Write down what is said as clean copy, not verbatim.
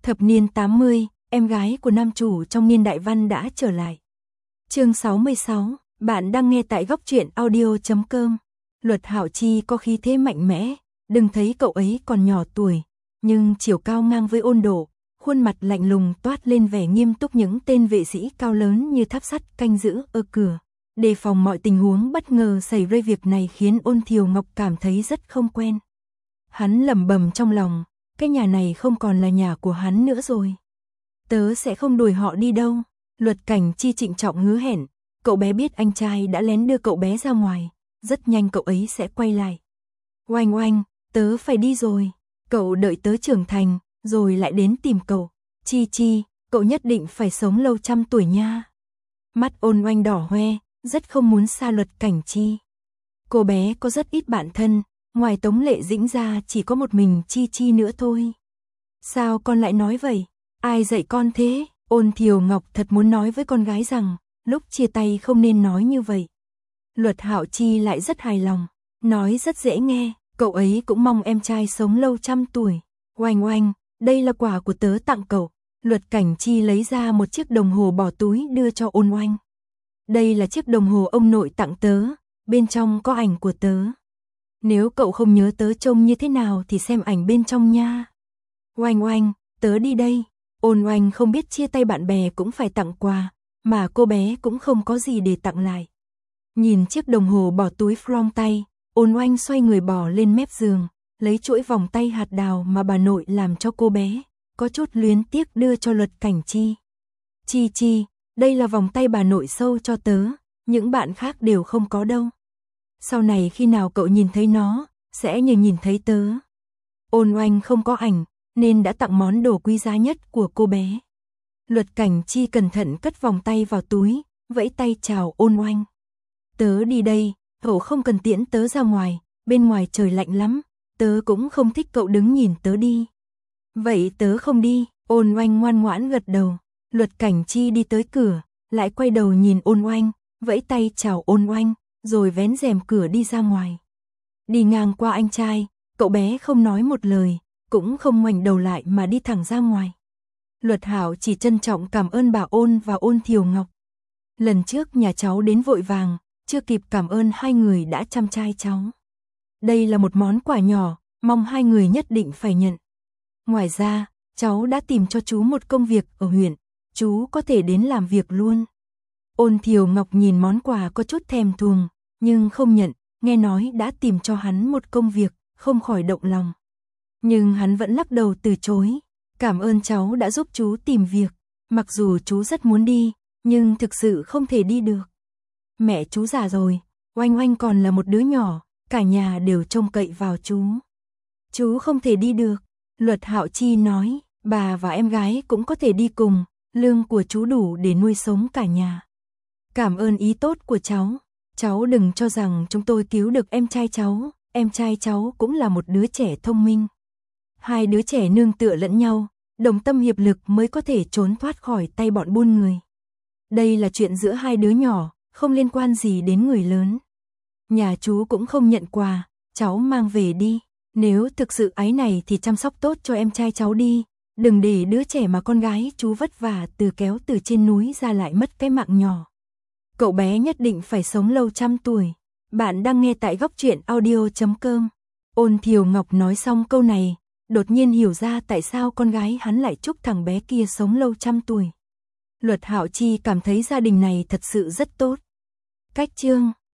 Thập niên 80, em gái của nam chủ trong niên đại văn đã trở lại. Chương 66, bạn đang nghe tại goctruyện audio.com. Luật Hạo Chi có khí thế mạnh mẽ, đừng thấy cậu ấy còn nhỏ tuổi, nhưng chiều cao ngang với Ôn Độ, khuôn mặt lạnh lùng toát lên vẻ nghiêm túc. Những tên vệ sĩ cao lớn như tháp sắt canh giữ ở cửa, đề phòng mọi tình huống bất ngờ xảy ra. Việc này khiến Ôn Thiều Ngọc cảm thấy rất không quen. Hắn lẩm bẩm trong lòng, cái nhà này không còn là nhà của hắn nữa rồi. Tớ sẽ không đuổi họ đi đâu. Luật Cảnh Chi trịnh trọng hứa hẹn, cậu bé biết anh trai đã lén đưa cậu bé ra ngoài, rất nhanh cậu ấy sẽ quay lại. Oanh oanh, tớ phải đi rồi, cậu đợi tớ trưởng thành, rồi lại đến tìm cậu. Chi Chi, cậu nhất định phải sống lâu trăm tuổi nha. Mắt Ôn Oanh đỏ hoe, rất không muốn xa Luật Cảnh Chi. Cô bé có rất ít bạn thân, ngoài Tống Lệ Dĩnh ra chỉ có một mình Chi Chi nữa thôi. Sao con lại nói vậy? Ai dạy con thế? Ôn Thiều Ngọc thật muốn nói với con gái rằng, lúc chia tay không nên nói như vậy. Luật Hạo Chi lại rất hài lòng, nói rất dễ nghe, cậu ấy cũng mong em trai sống lâu trăm tuổi. Oanh oanh, đây là quà của tớ tặng cậu. Luật Cảnh Chi lấy ra một chiếc đồng hồ bỏ túi đưa cho Ôn Oanh. Đây là chiếc đồng hồ ông nội tặng tớ, bên trong có ảnh của tớ. Nếu cậu không nhớ tớ trông như thế nào thì xem ảnh bên trong nha. Oanh oanh, tớ đi đây. Ôn Oanh không biết chia tay bạn bè cũng phải tặng quà, mà cô bé cũng không có gì để tặng lại. Nhìn chiếc đồng hồ bỏ túi from tay, Ôn Oanh xoay người bò lên mép giường, lấy chuỗi vòng tay hạt đào mà bà nội làm cho cô bé, có chút luyến tiếc đưa cho Luật Cảnh Chi. Chi Chi, đây là vòng tay bà nội sâu cho tớ, những bạn khác đều không có đâu. Sau này khi nào cậu nhìn thấy nó, sẽ như nhìn thấy tớ. Ôn Oanh không có ảnh, nên đã tặng món đồ quý giá nhất của cô bé. Luật Cảnh Chi cẩn thận cất vòng tay vào túi, vẫy tay chào Ôn Oanh. Tớ đi đây, cậu không cần tiễn tớ ra ngoài, bên ngoài trời lạnh lắm, tớ cũng không thích cậu đứng nhìn tớ đi. Vậy tớ không đi. Ôn Oanh ngoan ngoãn gật đầu. Luật Cảnh Chi đi tới cửa, lại quay đầu nhìn Ôn Oanh, vẫy tay chào Ôn Oanh, rồi vén rèm cửa đi ra ngoài. Đi ngang qua anh trai, cậu bé không nói một lời, cũng không ngoảnh đầu lại mà đi thẳng ra ngoài. Luật Hạo chỉ trân trọng cảm ơn bà Ôn và Ôn Thiều Ngọc. Lần trước nhà cháu đến vội vàng, chưa kịp cảm ơn hai người đã chăm trai cháu. Đây là một món quà nhỏ, mong hai người nhất định phải nhận. Ngoài ra, cháu đã tìm cho chú một công việc ở huyện, chú có thể đến làm việc luôn. Ôn Thiều Ngọc nhìn món quà có chút thèm thuồng, nhưng không nhận, nghe nói đã tìm cho hắn một công việc, không khỏi động lòng. Nhưng hắn vẫn lắc đầu từ chối, cảm ơn cháu đã giúp chú tìm việc, mặc dù chú rất muốn đi, nhưng thực sự không thể đi được. Mẹ chú già rồi, Oanh Oanh còn là một đứa nhỏ, cả nhà đều trông cậy vào chú. Chú không thể đi được, Luật Hạo Chi nói, bà và em gái cũng có thể đi cùng, lương của chú đủ để nuôi sống cả nhà. Cảm ơn ý tốt của cháu đừng cho rằng chúng tôi cứu được em trai cháu cũng là một đứa trẻ thông minh. Hai đứa trẻ nương tựa lẫn nhau, đồng tâm hiệp lực mới có thể trốn thoát khỏi tay bọn buôn người. Đây là chuyện giữa hai đứa nhỏ, không liên quan gì đến người lớn. Nhà chú cũng không nhận quà, cháu mang về đi. Nếu thực sự ái này thì chăm sóc tốt cho em trai cháu đi, đừng để đứa trẻ mà con gái chú vất vả kéo từ trên núi ra lại mất cái mạng nhỏ. Cậu bé nhất định phải sống lâu trăm tuổi. Bạn đang nghe tại goctruyện audio.com. Ôn Thiều Ngọc nói xong câu này, đột nhiên hiểu ra tại sao con gái hắn lại chúc thằng bé kia sống lâu trăm tuổi. Luật Hạo Chi cảm thấy gia đình này thật sự rất tốt. Cách chương